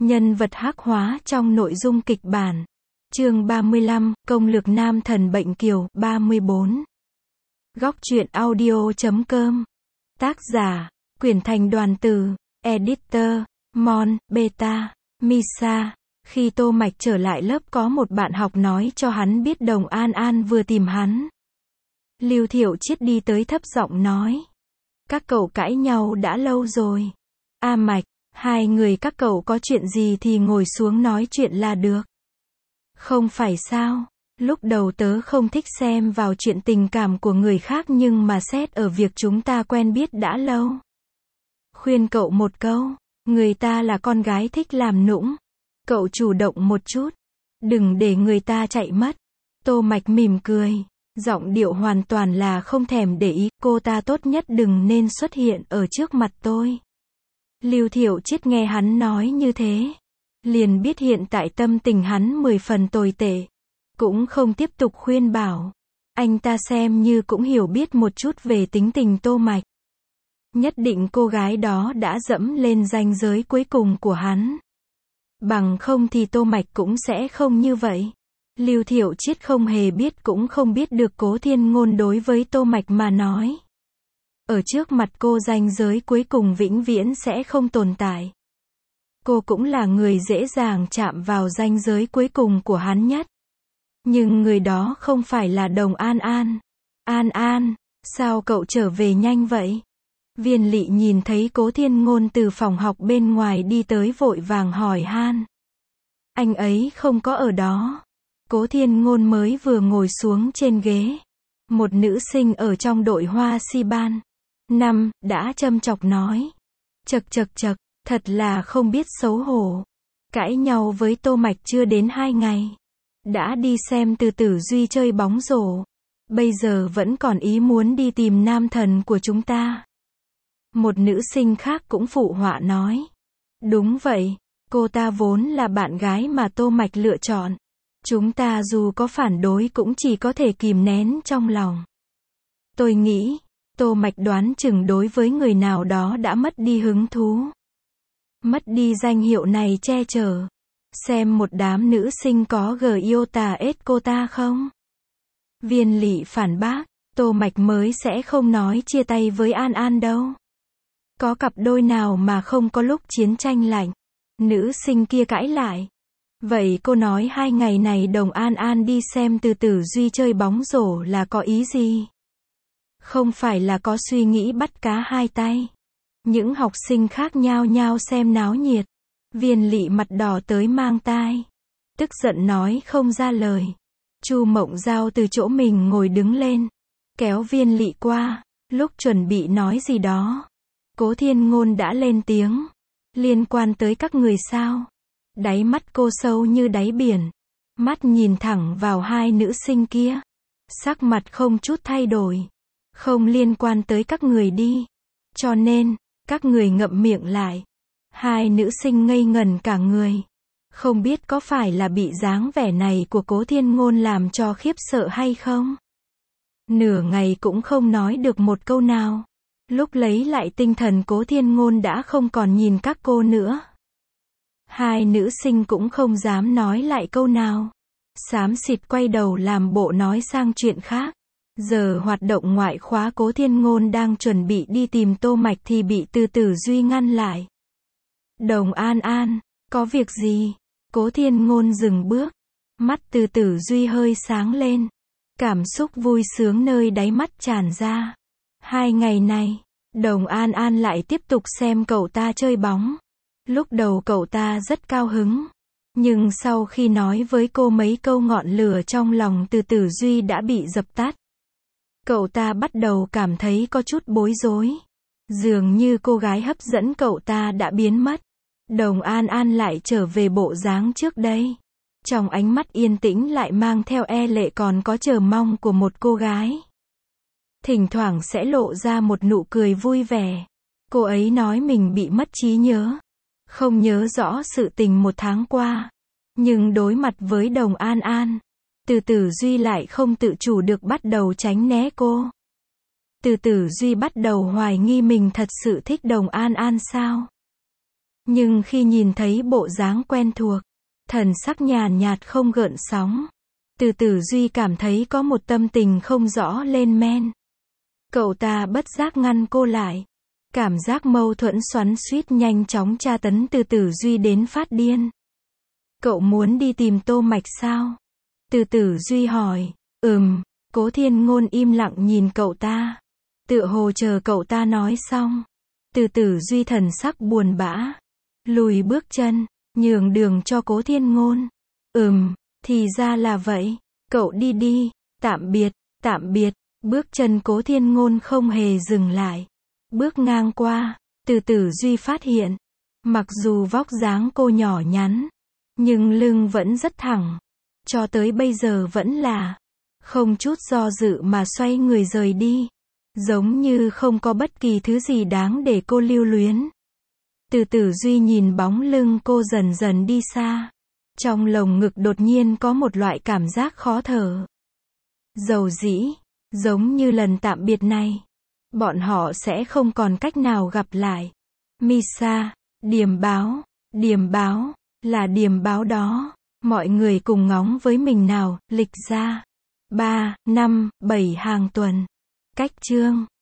Nhân vật hắc hóa trong nội dung kịch bản. Chương 35, Công lược nam thần bệnh kiều, 34. Góc truyện audio.com. Tác giả, Quyển Thành Đoàn Từ, Editor, Mon, Beta, Misa. Khi Tô Mạch trở lại lớp có một bạn học nói cho hắn biết Đồng An An vừa tìm hắn. Lưu Thiệu Chiết đi tới thấp giọng nói. Các cậu cãi nhau đã lâu rồi. A Mạch, hai người các cậu có chuyện gì thì ngồi xuống nói chuyện là được. Không phải sao, lúc đầu tớ không thích xem vào chuyện tình cảm của người khác nhưng mà xét ở việc chúng ta quen biết đã lâu. Khuyên cậu một câu, người ta là con gái thích làm nũng. Cậu chủ động một chút, đừng để người ta chạy mất. Tô Mạch mỉm cười, giọng điệu hoàn toàn là không thèm để ý, cô ta tốt nhất đừng nên xuất hiện ở trước mặt tôi. Lưu Thiệu Chiết nghe hắn nói như thế, liền biết hiện tại tâm tình hắn 10 phần tồi tệ. Cũng không tiếp tục khuyên bảo. Anh ta xem như cũng hiểu biết một chút về tính tình Tô Mạch. Nhất định cô gái đó đã dẫm lên ranh giới cuối cùng của hắn. Bằng không thì Tô Mạch cũng sẽ không như vậy. Lưu Thiệu Chiết không hề biết cũng không biết được Cố Thiên Ngôn đối với Tô Mạch mà nói. Ở trước mặt cô ranh giới cuối cùng vĩnh viễn sẽ không tồn tại. Cô cũng là người dễ dàng chạm vào ranh giới cuối cùng của hắn nhất. Nhưng người đó không phải là Đồng An An. An An, sao cậu trở về nhanh vậy? Viên Lị nhìn thấy Cố Thiên Ngôn từ phòng học bên ngoài đi tới vội vàng hỏi han. Anh ấy không có ở đó. Cố Thiên Ngôn mới vừa ngồi xuống trên ghế. Một nữ sinh ở trong đội Hoa Si Ban đã châm chọc nói. Chậc, thật là không biết xấu hổ. Cãi nhau với Tô Mạch chưa đến 2 ngày. Đã đi xem Từ Tử Duy chơi bóng rổ. Bây giờ vẫn còn ý muốn đi tìm nam thần của chúng ta. Một nữ sinh khác cũng phụ họa nói. Đúng vậy, cô ta vốn là bạn gái mà Tô Mạch lựa chọn. Chúng ta dù có phản đối cũng chỉ có thể kìm nén trong lòng. Tôi nghĩ, Tô Mạch đoán chừng đối với người nào đó đã mất đi hứng thú. Mất đi danh hiệu này che chở. Xem một đám nữ sinh có iota ết cô ta không? Viên Lị phản bác, Tô Mạch mới sẽ không nói chia tay với An An đâu. Có cặp đôi nào mà không có lúc chiến tranh lạnh? Nữ sinh kia cãi lại. Vậy cô nói 2 ngày này Đồng An An đi xem Từ Tử Duy chơi bóng rổ là có ý gì? Không phải là có suy nghĩ bắt cá hai tay. Những học sinh khác nhao nhao xem náo nhiệt. Viên Lị mặt đỏ tới mang tai. Tức giận nói không ra lời. Chu Mộng Giao từ chỗ mình ngồi đứng lên. Kéo Viên Lị qua. Lúc chuẩn bị nói gì đó. Cố Thiên Ngôn đã lên tiếng. Liên quan tới các người sao? Đáy mắt cô sâu như đáy biển. Mắt nhìn thẳng vào hai nữ sinh kia. Sắc mặt không chút thay đổi. Không liên quan tới các người đi. Cho nên, các người ngậm miệng lại. Hai nữ sinh ngây ngẩn cả người. Không biết có phải là bị dáng vẻ này của Cố Thiên Ngôn làm cho khiếp sợ hay không? Nửa ngày cũng không nói được một câu nào. Lúc lấy lại tinh thần Cố Thiên Ngôn đã không còn nhìn các cô nữa. Hai nữ sinh cũng không dám nói lại câu nào. Xám xịt quay đầu làm bộ nói sang chuyện khác. Giờ hoạt động ngoại khóa Cố Thiên Ngôn đang chuẩn bị đi tìm Tô Mạch thì bị Từ Tử Duy ngăn lại. Đồng An An, có việc gì? Cố Thiên Ngôn dừng bước. Mắt Từ Tử Duy hơi sáng lên. Cảm xúc vui sướng nơi đáy mắt tràn ra. 2 ngày này, Đồng An An lại tiếp tục xem cậu ta chơi bóng. Lúc đầu cậu ta rất cao hứng. Nhưng sau khi nói với cô mấy câu ngọn lửa trong lòng Từ Tử Duy đã bị dập tắt. Cậu ta bắt đầu cảm thấy có chút bối rối. Dường như cô gái hấp dẫn cậu ta đã biến mất. Đồng An An lại trở về bộ dáng trước đây. Trong ánh mắt yên tĩnh lại mang theo e lệ còn có chờ mong của một cô gái. Thỉnh thoảng sẽ lộ ra một nụ cười vui vẻ. Cô ấy nói mình bị mất trí nhớ. Không nhớ rõ sự tình 1 tháng qua. Nhưng đối mặt với Đồng An An, Từ Tử Duy lại không tự chủ được bắt đầu tránh né cô. Từ Tử Duy bắt đầu hoài nghi mình thật sự thích Đồng An An sao? Nhưng khi nhìn thấy bộ dáng quen thuộc, thần sắc nhàn nhạt không gợn sóng, Từ Tử Duy cảm thấy có một tâm tình không rõ lên men. Cậu ta bất giác ngăn cô lại. Cảm giác mâu thuẫn xoắn xuýt nhanh chóng tra tấn Từ Tử Duy đến phát điên. Cậu muốn đi tìm Tô Mạch sao? Từ Tử Duy hỏi. Cố Thiên Ngôn im lặng nhìn cậu ta. Tựa hồ chờ cậu ta nói xong. Từ Tử Duy thần sắc buồn bã. Lùi bước chân, nhường đường cho Cố Thiên Ngôn. Thì ra là vậy. Cậu đi đi. Tạm biệt. Bước chân Cố Thiên Ngôn không hề dừng lại. Bước ngang qua, Từ Tử Duy phát hiện. Mặc dù vóc dáng cô nhỏ nhắn, nhưng lưng vẫn rất thẳng. Cho tới bây giờ vẫn là không chút do dự mà xoay người rời đi. Giống như không có bất kỳ thứ gì đáng để cô lưu luyến. Từ Tử Duy nhìn bóng lưng cô dần dần đi xa. Trong lồng ngực đột nhiên có một loại cảm giác khó thở. Dầu dĩ, giống như lần tạm biệt này, bọn họ sẽ không còn cách nào gặp lại. Misa, điềm báo, là điềm báo đó. Mọi người cùng ngóng với mình nào, lịch ra. 3, 5, 7 hàng tuần. Cách chương